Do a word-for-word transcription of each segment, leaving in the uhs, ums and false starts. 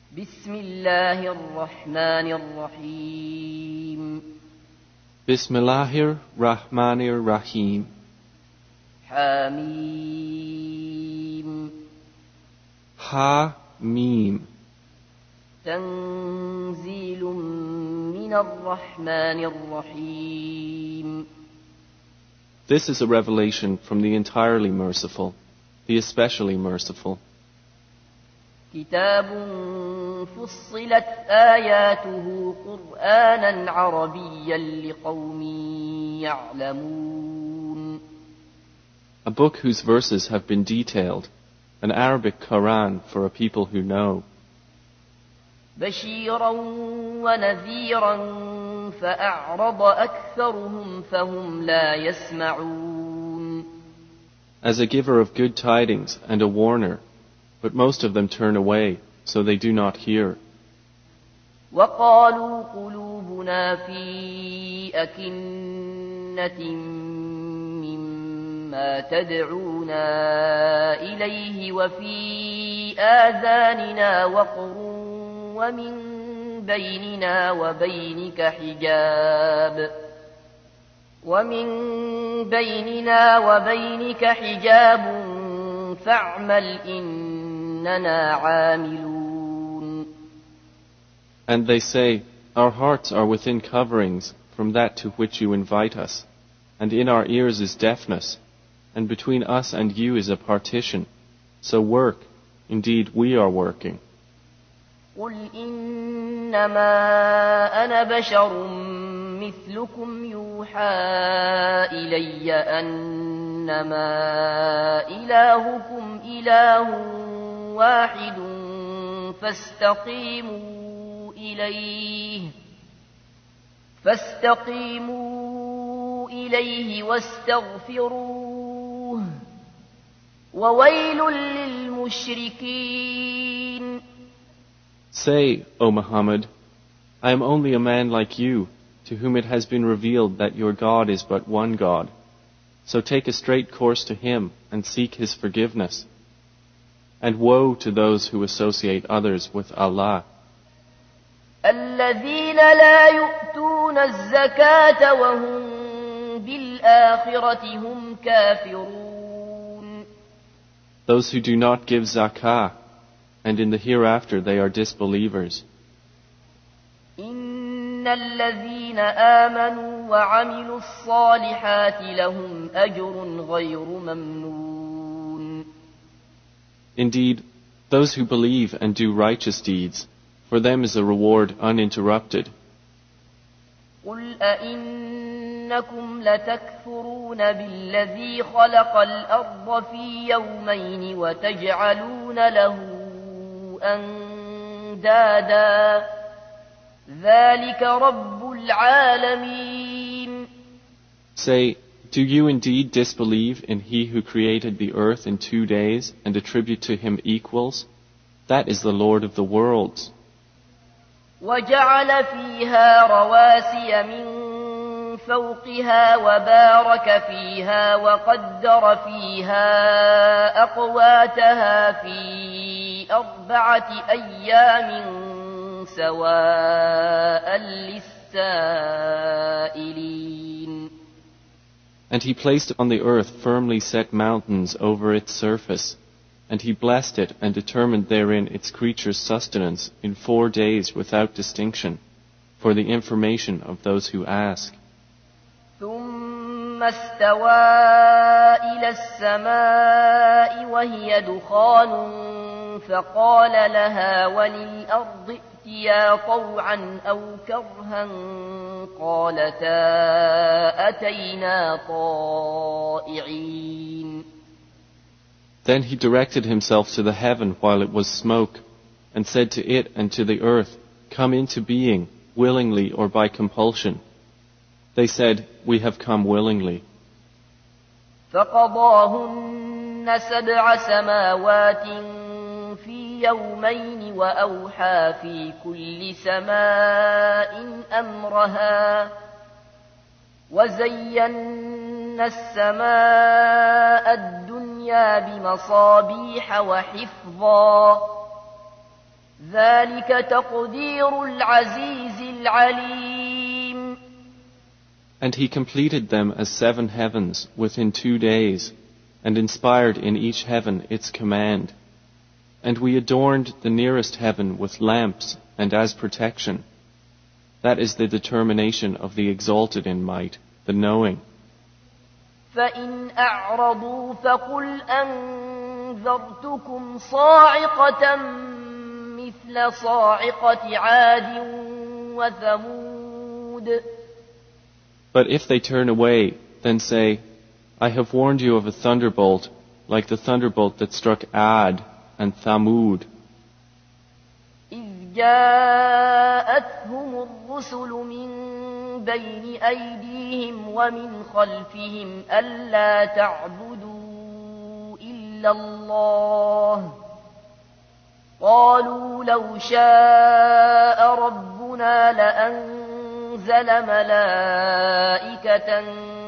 بسم الله الرحمن الرحيم بسم الله الرحمن الرحيم حميم حميم تنزيل من الرحمن الرحيم. This is a revelation from the entirely merciful, the especially merciful. كتاب فصلت آياته قرآنا عربيا لقوم يعلمون. A book whose verses have been detailed, an Arabic Quran for a people who know. بشيرا ونذيرا فأعرض أكثرهم فهم لا يسمعون. As a giver of good tidings and a warner, but most of them turn away, so they do not hear. وقالوا قلوبنا في أكنة مما تدعونا إليه وفي آذاننا وقر ومن بيننا وبينك حجاب ومن بيننا وبينك حجاب فاعمل إننا عاملون. And they say, our hearts are within coverings from that to which you invite us, and in our ears is deafness, and between us and you is a partition. So work, indeed we are working. قل إنما أنا بشر مثلكم يوحى إلي أنما إلهكم إله واحد فاستقيموا إليه فاستقيموا إليه واستغفروه وويل للمشركين. Say, O Muhammad, I am only a man like you, to whom it has been revealed that your God is but one God. So take a straight course to Him and seek His forgiveness. And woe to those who associate others with Allah. الذين لا يؤتون الزكاة وهم بالآخرة هم كافرون. Those who do not give zakah, and in the hereafter they are disbelievers. إن الذين آمنوا وعملوا الصالحات لهم أجر غير ممنون. Indeed, those who believe and do righteous deeds, for them is a reward uninterrupted. قل أئنكم لتكفرون بالذي خلق الأرض في يومين وتجعلون له أندادا ذلك رب العالمين. Say, do you indeed disbelieve in He who created the earth in two days and attribute to Him equals? That is the Lord of the worlds. وجعل فيها رواسي من فوقها وبارك فيها وقدر فيها أقواتها في أربعة أيام سواء للسائلين. And He placed on the earth firmly set mountains over its surface, and He blessed it and determined therein its creatures' sustenance in four days without distinction, for the information of those who ask. ثم استوى إلى السماء وهي دخان فقال لها وللأرض ائتيا طوعا أو كرها قالتا أتينا طائعين. Then He directed Himself to the heaven while it was smoke, and said to it and to the earth, come into being, willingly or by compulsion. They said, we have come willingly. فقضاهن سبع سماوات في يومين وأوحى في كل سماء أمرها وزينا السماء الدنيا بمصابيح وحفظا ذلك تقدير العزيز العليم. And he completed them as seven heavens within two days, and inspired in each heaven its command. And we adorned the nearest heaven with lamps and as protection. That is the determination of the exalted in might, the knowing. فإن أعرضوا فقل أنذرتكم صاعقة مثل صاعقة عاد وثمود. But if they turn away, then say, I have warned you of a thunderbolt, like the thunderbolt that struck Ad and Thamud. إذ جاءتهم الرسل من بين أيديهم ومن خلفهم ألا تعبدوا إلا الله قالوا لو شاء ربنا لأنزل ملائكة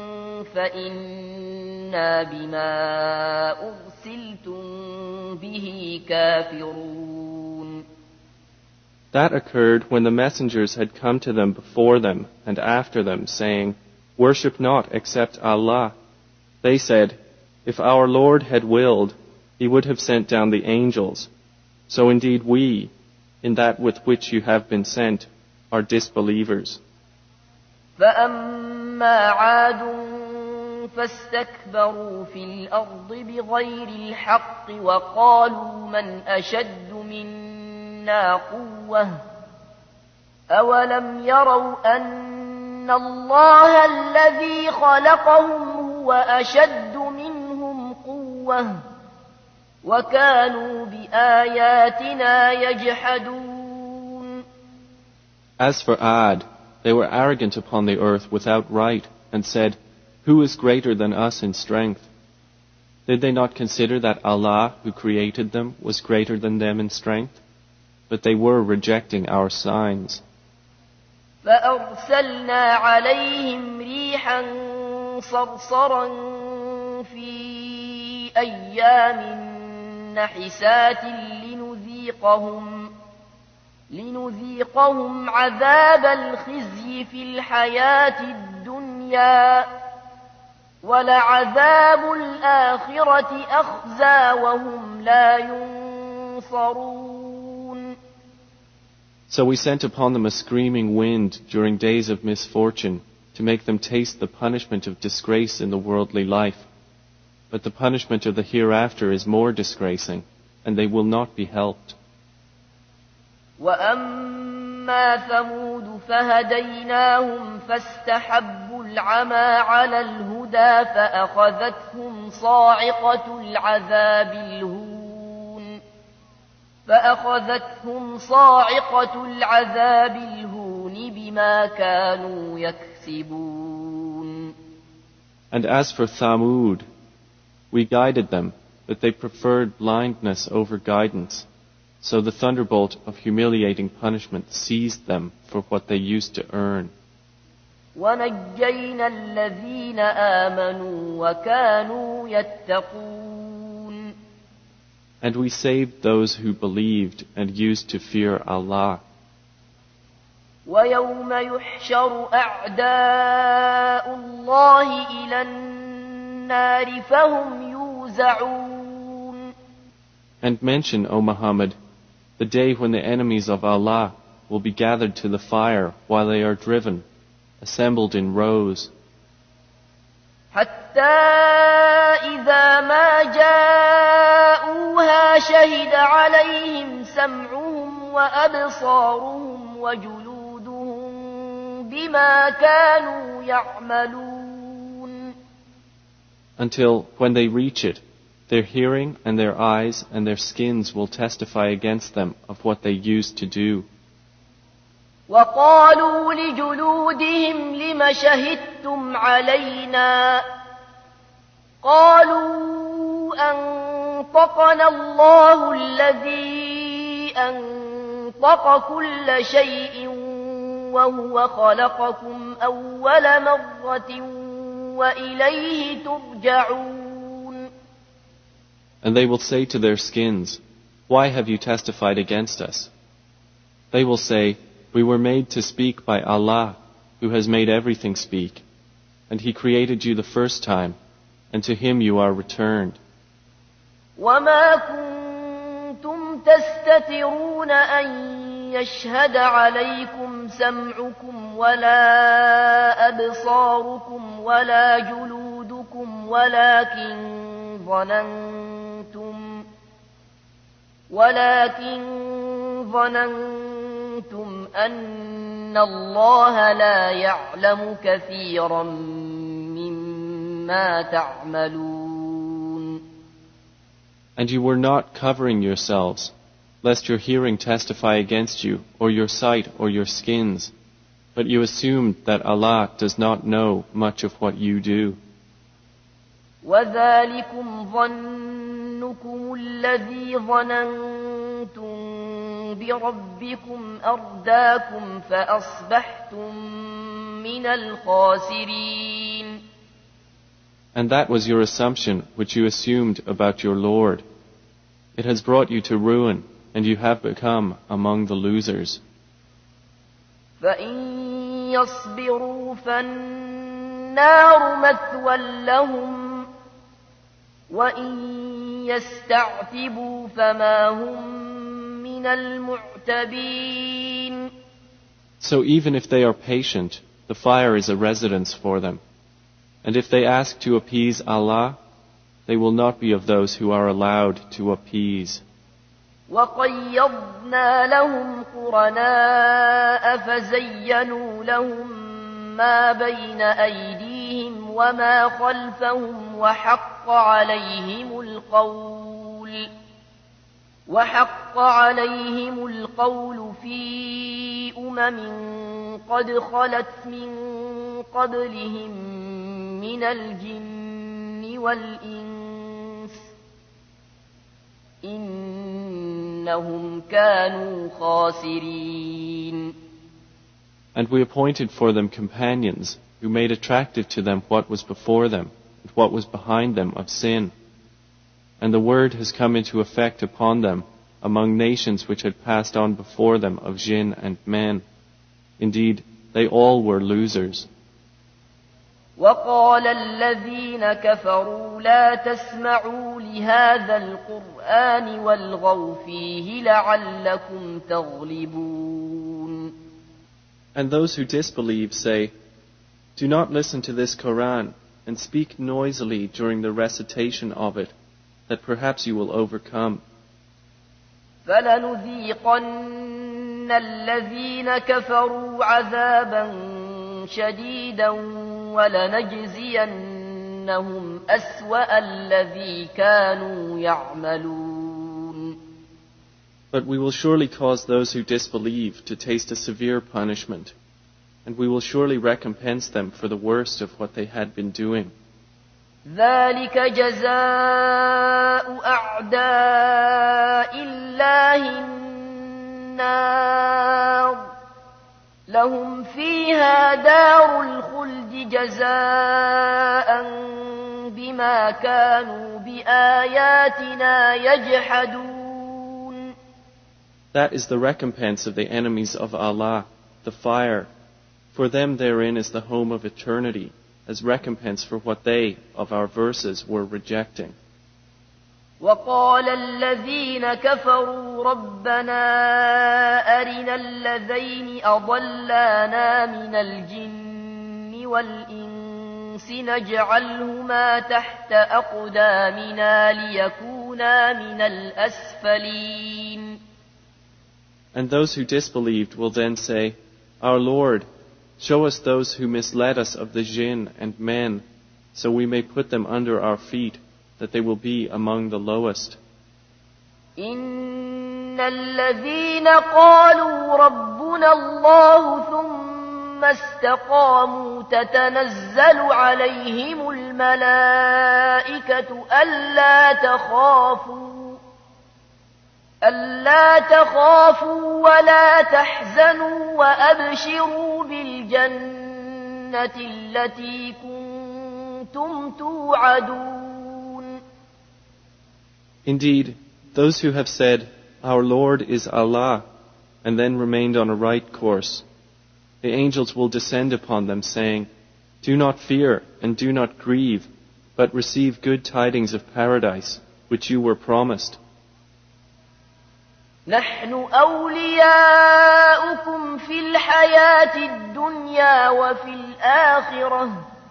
فإنا بما أرسلتم به كافرون. That occurred when the messengers had come to them before them and after them, saying, Worship not except Allah. They said, If our Lord had willed, He would have sent down the angels. So indeed we, in that with which you have been sent, are disbelievers. فأما عاد فاستكبروا في الأرض بغير الحق وقالوا من أشد منا قوة أولم يروا أن الله الذي خلقهم هو أشد منهم قوة وكانوا بآياتنا يجحدون. As for Ad, they were arrogant upon the earth without right, and said, Who is greater than us in strength? Did they not consider that Allah, who created them, was greater than them in strength? But they were rejecting our signs. فأرسلنا عليهم ريحا صرصرا في أيام نحسات لنذيقهم لنذيقهم عذاب الخزي في الحياة الدنيا ولعذاب الآخرة أخزى وهم لا ينصرون. So we sent upon them a screaming wind during days of misfortune to make them taste the punishment of disgrace in the worldly life. But the punishment of the hereafter is more disgracing, and they will not be helped. وأما ثمود فهديناهم فاستحبوا العمى على الهدى فأخذتهم صاعقة العذاب الهون فأخذتهم صاعقة العذاب الهون بما كانوا يكسبون. And as for Thamud, we guided them, but they preferred blindness over guidance. So the thunderbolt of humiliating punishment seized them for what they used to earn. وَنَجَّيْنَا الَّذِينَ آمَنُوا وَكَانُوا يَتَّقُونَ. And we saved those who believed and used to fear Allah. وَيَوْمَ يُحْشَرُ أَعْدَاءُ اللَّهِ إِلَى النَّارِ فَهُمْ يُوزَعُونَ. And mention, O Muhammad, the day when the enemies of Allah will be gathered to the fire while they are driven, assembled in rows. حتى إذا ما جاءوها شهد عليهم سمعهم وأبصارهم وجلودهم بما كانوا يعملون. Until when they reach it, their hearing and their eyes and their skins will testify against them of what they used to do. وقالوا لجلودهم لم شهدتم علينا قالوا أنطقنا الله الذي أنطق كل شيء وهو خلقكم أول مرة وإليه ترجعون. And they will say to their skins, Why have you testified against us? They will say, "We were made to speak by Allah, who has made everything speak. And He created you the first time, and to Him you are returned." وما كنتم تستترون أن يشهد عليكم سمعكم ولا أبصاركم ولا جلودكم ولكن ظننتم ولكن ظننتم أن الله لا يعلم كثيرا مما تعملون. And you were not covering yourselves, lest your hearing testify against you, or your sight, or your skins, but you assumed that Allah does not know much of what you do. وَذَلِكُمْ ظَنُّكُمُ الَّذِي ظَنَنْتُمْ بِرَبِّكُمْ أَرْدَاكُمْ فَأَصْبَحْتُمْ مِنَ الْخَاسِرِينَ. And that was your assumption which you assumed about your Lord. It has brought you to ruin, and you have become among the losers. فَإِن يَصْبِرُوا فَالنَّارُ مَثْوًى لَهُمْ وَإِن يَسْتَعْتِبُوا فَمَا هُمْ مِنَ الْمُعْتَبِينَ. So even if they are patient, the fire is a residence for them. And if they ask to appease Allah, they will not be of those who are allowed to appease. وَقَيَّضْنَا لَهُمْ قُرَنَاءَ فَزَيَّنُوا لَهُم مَّا بَيْنَ أَيْدِيهِمْ وَمَا خَلْفَهُمْ وَحَقَّ عَلَيْهِمُ الْقَوْلُ وَحَقَّ عَلَيْهِمُ الْقَوْلُ فِي أُمَمٍ قَدْ خَلَتْ مِن قَبْلِهِم مِّنَ الْجِنِّ وَالْإِنسِ إِنَّهُمْ كَانُوا خَاسِرِينَ. And we appointed for them companions who made attractive to them what was before them and what was behind them of sin. And the word has come into effect upon them among nations which had passed on before them of jinn and men. Indeed, they all were losers. وَقَالَ الَّذِينَ كَفَرُوا لَا تَسْمَعُوا لِهَذَا الْقُرْآنِ وَالْغَوْا فِيهِ لَعَلَّكُمْ تَغْلِبُونَ. And those who disbelieve say, "Do not listen to this Quran and speak noisily during the recitation of it, that perhaps you will overcome." فَلَنُذِيقَنَّ الَّذِينَ كَفَرُوا عَذَابًا شَدِيدًا وَلَنَجْزِيَنَّهُمْ أَسْوَأَ الَّذِي كَانُوا يَعْمَلُونَ. But we will surely cause those who disbelieve to taste a severe punishment, and we will surely recompense them for the worst of what they had been doing. ذَلِكَ جَزَاءُ أَعْدَاءِ اللَّهِ النَّارُ لَهُمْ فِيهَا دَارُ الْخُلْدِ جَزَاءً بِمَا كَانُوا بِآيَاتِنَا يَجْحَدُونَ. That is the recompense of the enemies of Allah, the fire. For them therein is the home of eternity, as recompense for what they, of our verses, were rejecting. وَقَالَ الَّذِينَ كَفَرُوا رَبَّنَا أَرِنَا اللَّذَيْنِ أَضَلَّانَا مِنَ الْجِنِّ وَالْإِنسِ نَجْعَلْهُمَا تَحْتَ أَقْدَامِنَا لِيَكُونَا مِنَ الْأَسْفَلِينَ. And those who disbelieved will then say, "Our Lord, show us those who misled us of the jinn and men, so we may put them under our feet, that they will be among the lowest." إِنَّ الَّذِينَ قَالُوا رَبُّنَا اللَّهُ ثُمَّ اسْتَقَامُوا تَتَنَزَّلُ عَلَيْهِمُ الْمَلَائِكَةُ أَلَّا تَخَافُوا أَلَّا تَخَافُوا وَلَا تَحْزَنُوا وَأَبْشِرُوا بِالْجَنَّةِ الَّتِي كُنتُمْ تُوعَدُونَ. Indeed, those who have said, "Our Lord is Allah," and then remained on a right course. The angels will descend upon them, saying, "Do not fear and do not grieve, but receive good tidings of paradise, which you were promised." نحن أولياؤكم في الحياة الدنيا وفي الآخرة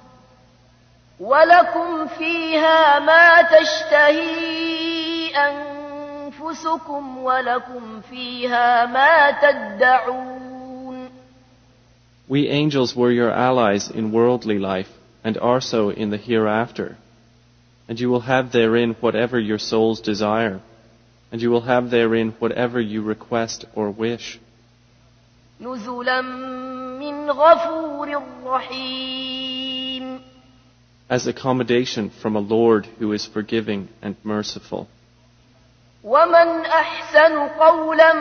ولكم فيها ما تشتهي أنفسكم ولكم فيها ما تدعون. We angels were your allies in worldly life and are so in the hereafter. And you will have therein whatever your souls desire, and you will have therein whatever you request or wish. نزلا من غفور رحيم. As accommodation from a Lord who is forgiving and merciful. ومن أحسن قولا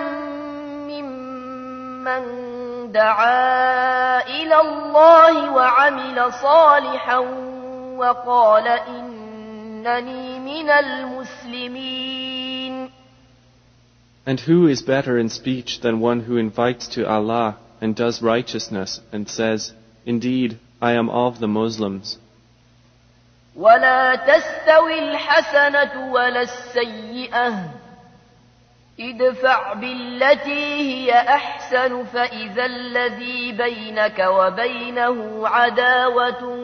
ممن دعا إلى الله وعمل صالحا وقال إنني من المسلمين. And who is better in speech than one who invites to Allah and does righteousness and says, "Indeed, I am of the Muslims." ولا تستوي الحسنة ولا السيئة ادفع بالتي هي أحسن فإذا الذي بينك وبينه عداوة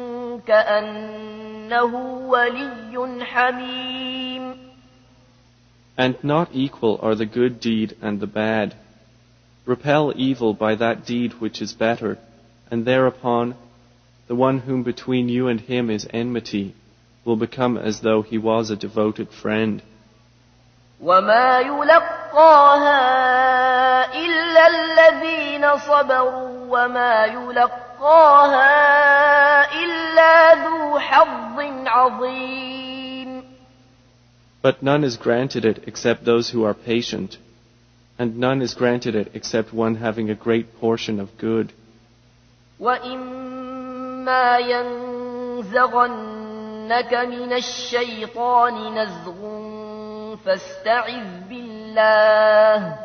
كأنه ولي حميم. And not equal are the good deed and the bad. Repel evil by that deed which is better, and thereupon the one whom between you and him is enmity will become as though he was a devoted friend. وما يلقاها إلا الذين صبروا وما يلقاها إلا ذو حظ عظيم. But none is granted it except those who are patient, and none is granted it except one having a great portion of good. وَإِمَّا يَنزَغَنَّكَ مِنَ الشَّيْطَانِ نَزْغٌ فَاسْتَعِذْ بِاللَّهِ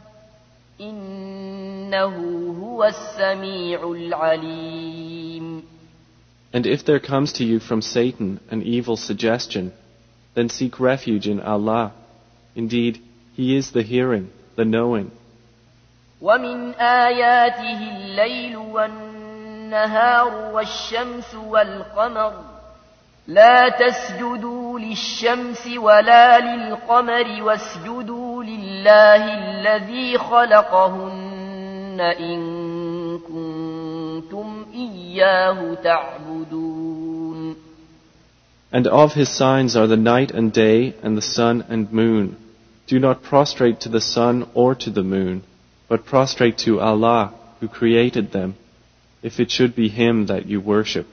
إِنَّهُ هُوَ السَّمِيعُ الْعَلِيمُ. And if there comes to you from Satan an evil suggestion, then seek refuge in Allah. Indeed, He is the hearing, the knowing. وَمِنْ آيَاتِهِ اللَّيْلُ وَالنَّهَارُ وَالشَّمْسُ وَالْقَمَرُ لَا تَسْجُدُوا لِلشَّمْسِ وَلَا لِلْقَمَرِ وَاسْجُدُوا لِلَّهِ الَّذِي خَلَقَهُنَّ إِن كُنتُمْ إِيَّاهُ تَعْبُدُونَ. And of His signs are the night and day and the sun and moon. Do not prostrate to the sun or to the moon, but prostrate to Allah who created them, if it should be Him that you worship.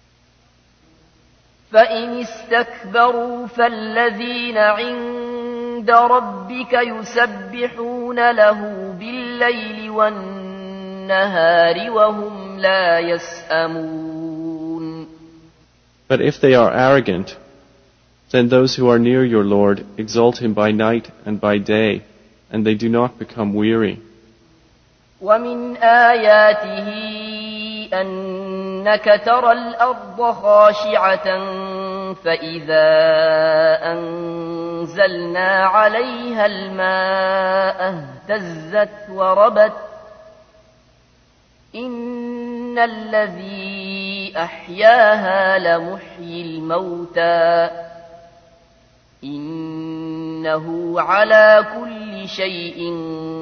فَإِنِ اسْتَكْبَرُوا فَالَّذِينَ عِندَ رَبِّكَ يُسَبِّحُونَ لَهُ بِاللَّيْلِ وَالنَّهَارِ وَهُمْ لَا يَسْأَمُونَ. But if they are arrogant, then those who are near your Lord exalt Him by night and by day, and they do not become weary. وَمِنْ آيَاتِهِ أَنَّكَ تَرَى الْأَرْضَ خَاشِعَةً فَإِذَا أَنزَلْنَا عَلَيْهَا الْمَاءَ اهْتَزَّتْ وَرَبَتْ إِنَّ الَّذِي أَحْيَاهَا لَمُحْيِي الْمَوْتَى إِنَّهُ عَلَى كُلِّ شَيْءٍ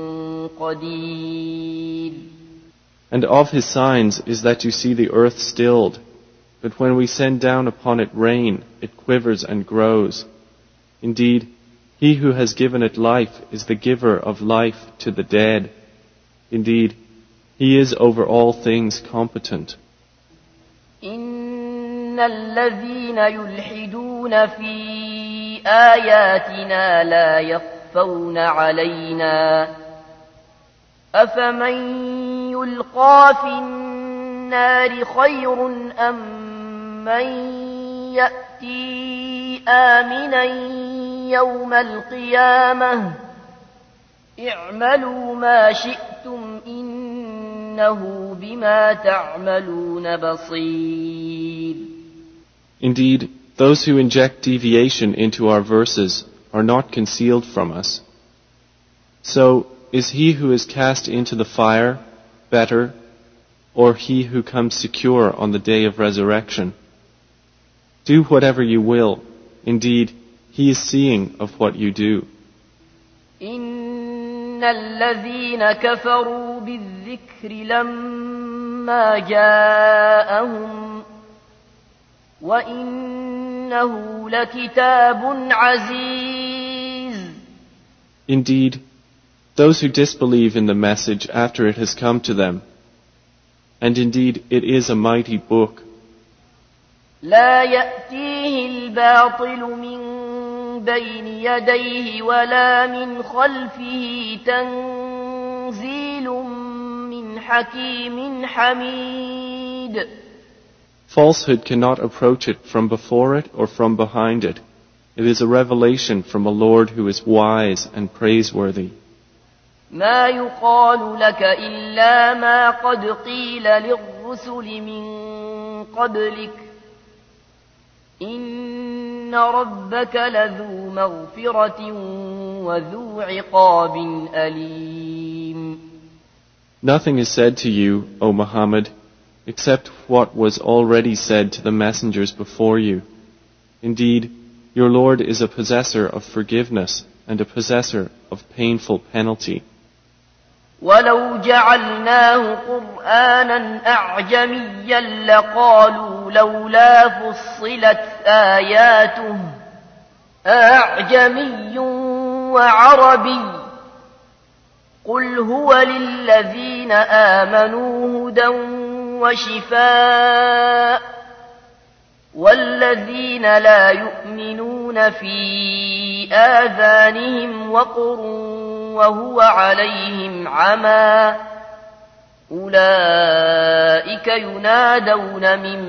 قَدِيرٌ. And of His signs is that you see the earth stilled, but when we send down upon it rain, it quivers and grows. Indeed, He who has given it life is the giver of life to the dead. Indeed, He is over all things competent. إِنَّ الَّذِينَ يُلْحِدُونَ فِي آيَاتِنَا لَا يَخْفَوْنَ عَلَيْنَا أَفَمَن يُلْقَى فِي النَّارِ خَيْرٌ أَم مَّن يَأْتِي آمِنًا يَوْمَ الْقِيَامَةِ اعملوا ما شئتم إنه بما تعملون بصير. Indeed, those who inject deviation into our verses are not concealed from us. So, is he who is cast into the fire better, or he who comes secure on the day of resurrection? Do whatever you will. Indeed, he is seeing of what you do. إن الذين كفروا بالذكر لما جاءهم وإنه لكتاب عزيز. Indeed, those who disbelieve in the message after it has come to them, and indeed it is a mighty book. لا يأتيه الباطل من بين يديه ولا من خلفه تنزيل من حكيم حميد. Falsehood cannot approach it from before it or from behind it. It is a revelation from a Lord who is wise and praiseworthy. ما يقال لك إلا ما قد قيل للرسل من قبلك إن ربك لذو مغفرة وذو عقاب أليم. Nothing is said to you, O Muhammad, except what was already said to the messengers before you. Indeed, your Lord is a possessor of forgiveness and a possessor of painful penalty. ولو جعلناه قرآنا أعجميا لقالوا لولا فصلت آياته أعجمي وعربي قل هو للذين آمنوا هدى وشفاء والذين لا يؤمنون في آذانهم وقر وهو عليهم عمى أولئك ينادون من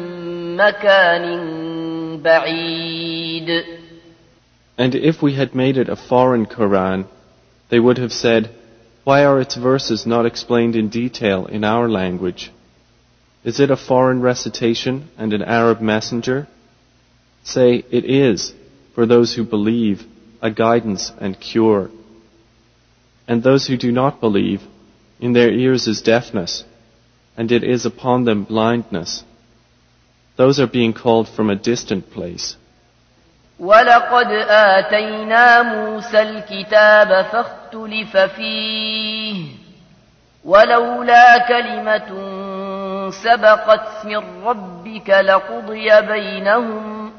مكان بعيد. And if we had made it a foreign Quran, they would have said, why are its verses not explained in detail in our language? Is it a foreign recitation and an Arab messenger? Say, it is, for those who believe, a guidance and cure. And those who do not believe, in their ears is deafness, and it is upon them blindness. Those are being called from a distant place. وَلَقَدْ آتَيْنَا مُوسَى الْكِتَابَ فَاخْتُلِفَ فِيهِ وَلَوْلَا كَلِمَةٌ سَبَقَتْ مِنْ رَبِّكَ لَقُضِيَ بَيْنَهُمْ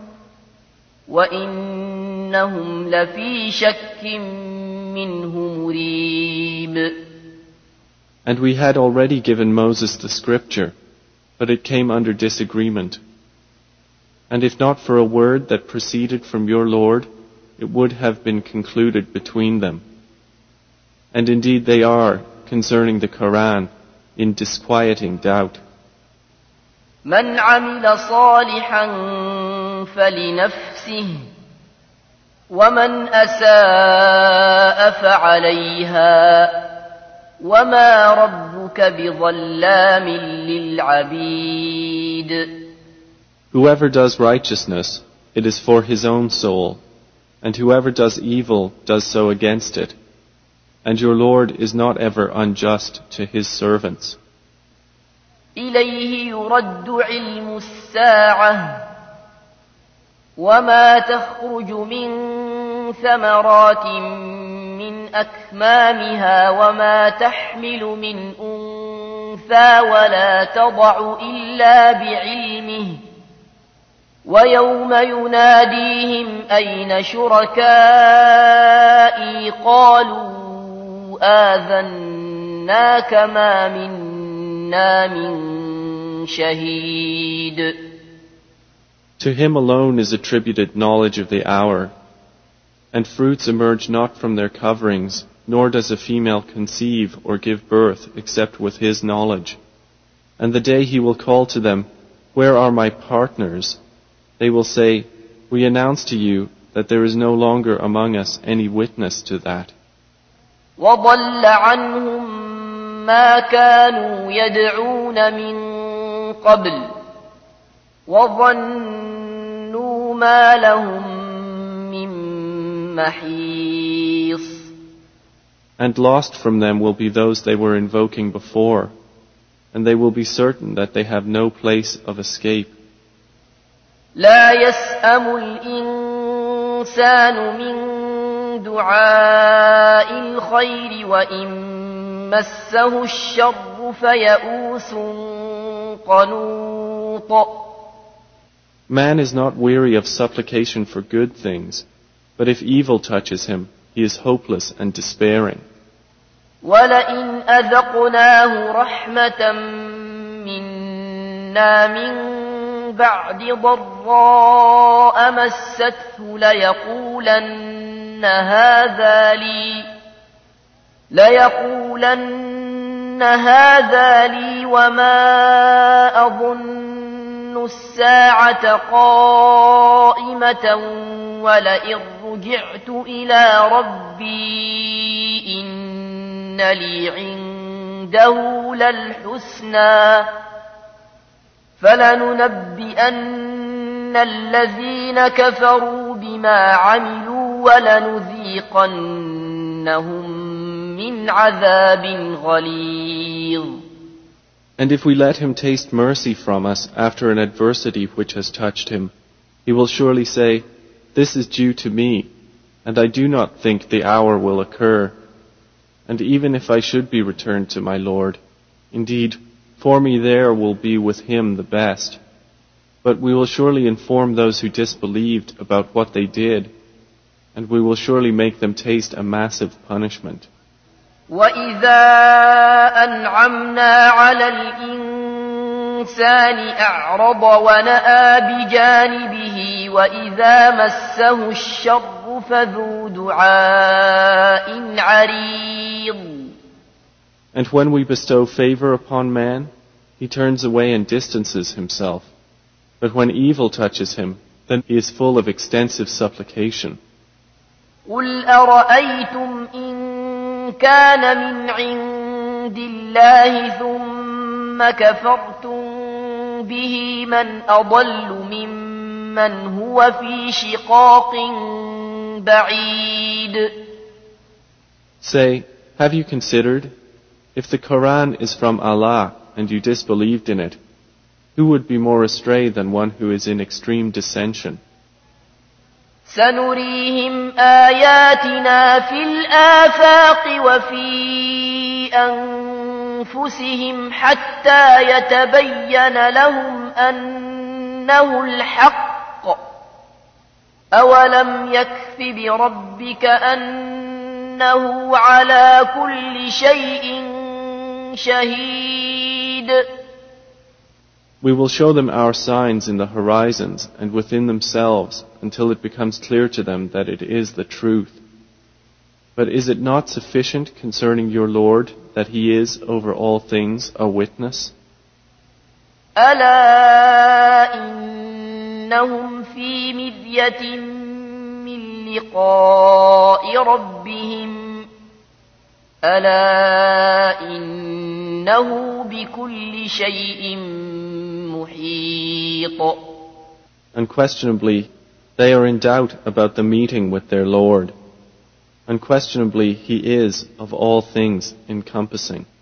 وَإِنَّهُمْ لَفِي شَكٍّ مِّنْهُ مُرِيبٍ. And we had already given Moses the scripture, but it came under disagreement. And if not for a word that proceeded from your Lord, it would have been concluded between them. And indeed they are, concerning the Quran, in disquieting doubt. مَنْ عَمِلَ صَالِحًا فَلِنَفْسِهِ وَمَنْ أَسَاءَ فَعَلَيْهَا وَمَا رَبُّكَ بِظَلَّامٍ لِلْعَبِيدِ. Whoever does righteousness, it is for his own soul, and whoever does evil does so against it. And your Lord is not ever unjust to his servants. إِلَيْهِ يُرَدُّ عِلْمُ السَّاعَةِ وَمَا تَخْرُجُ مِنْ ثَمَرَاتٍ مِنْ أَكْمَامِهَا وَمَا تَحْمِلُ مِنْ أُنْثَى وَلَا تَضَعُ إِلَّا بِعِلْمِهِ وَيَوْمَ يُنَادِيهِمْ أَيْنَ شُرَكَائِي قَالُوا آذَنَّاكَ مَا مِنَّا مِنْ شَهِيدٍ. To him alone is attributed knowledge of the hour, and fruits emerge not from their coverings, nor does a female conceive or give birth except with his knowledge. And the day he will call to them, where are my partners? They will say, we announce to you that there is no longer among us any witness to that. وضل عنهم ما كانوا يدعون من قبل وظنوا ما لهم من محيص. And lost from them will be those they were invoking before, and they will be certain that they have no place of escape. لا يسأم الإنسان من دعاء الخير وإن مسه الشر فيئوس قنوط. Man is not weary of supplication for good things, but if evil touches him, he is hopeless and despairing. وَلَئِنْ أَذَقْنَاهُ رَحْمَةً مِنَّا مِنْ بَعْدِ ضَرَّاءَ مَسَّتْهُ لَيَقُولَنَّ هَذَا لِي لَيَقُولَنَّ هَذَا لِي وَمَا أَظُنُّ السَّاعَةَ قَائِمَةً وَلَئِنْ رُجِعْتُ إِلَى رَبِّي إِنَّ لِي عِندَهُ لَلْحُسْنَى فَلَنُنَبِّئَنَّ الَّذِينَ كَفَرُوا بِمَا عَمِلُوا وَلَنُذِيقَنَّهُم مِّنْ عَذَابٍ غَلِيظٍ. And if we let him taste mercy from us after an adversity which has touched him, he will surely say, "This is due to me, and I do not think the hour will occur. And even if I should be returned to my Lord, indeed, for me there will be with him the best. But we will surely inform those who disbelieved about what they did, and we will surely make them taste a massive punishment." وَإِذَا أَنْعَمْنَا عَلَى الْإِنسَانِ أَعْرَضَ وَنَأَىٰ بِجَانِبِهِ وَإِذَا مَسَّهُ الشَّرُّ فَذُو دُعَاءٍ عَرِيضٍ. And when we bestow favor upon man, he turns away and distances himself. But when evil touches him, then he is full of extensive supplication. قُلْ أَرَأَيْتُمْ إِن كَانَ مِنْ عِندِ اللَّهِ ثُمَّ كَفَرْتُمْ بِهِ مَنْ أَضَلُّ مِمَّنْ هُوَ فِي شِقَاقٍ بَعِيدٍ. Say, have you considered, if the Quran is from Allah and you disbelieved in it, who would be more astray than one who is in extreme dissension? سنريهم آياتنا في الآفاق وفي أنفسهم حتى يتبين لهم أنه الحق أولم يكف بربك أنه على كل شيء شهيد. We will show them our signs in the horizons and within themselves until it becomes clear to them that it is the truth. But is it not sufficient concerning your Lord that He is over all things a witness? ألا إنهم في مرية من لقاء ربهم ألا إنه بكل شيء محيط. Unquestionably, they are in doubt about the meeting with their Lord. Unquestionably, He is of all things encompassing.